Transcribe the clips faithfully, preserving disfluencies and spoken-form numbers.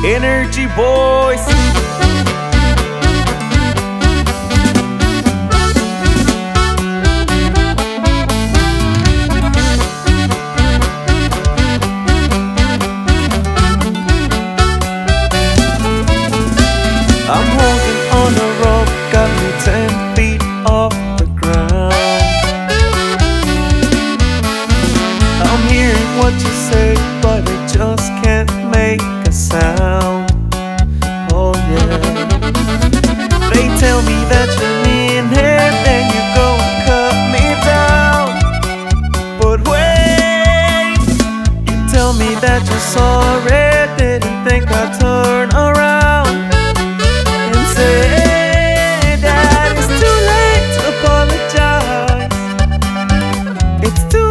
Energy boys. I'm holding on a rope, got me ten feet off the ground. I'm hearing what you say, but I just can't make a sound. Oh yeah. They tell me that you're mean-head, then you go and cut me down. But wait, you tell me that you're sorry, didn't think I'd turn around and say that it's too late to apologize. It's too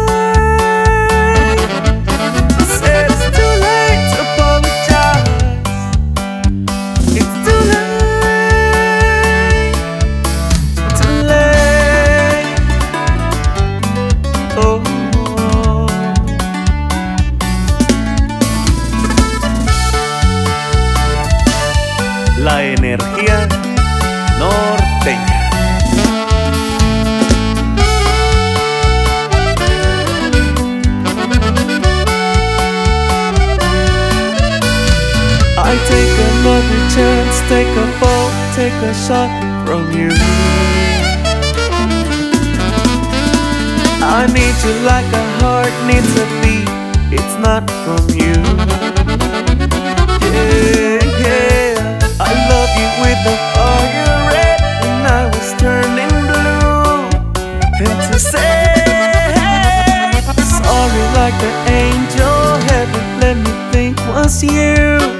late. I said it's too late to apologize. It's too late. Too late. Oh. La energía norteña. I take another chance, take a fall, take a shot from you. I need you like a heart needs a beat, it's not from you. Yeah, yeah, I love you with the fire red, and I was turning blue. And to say sorry like the angel heaven let me think was you.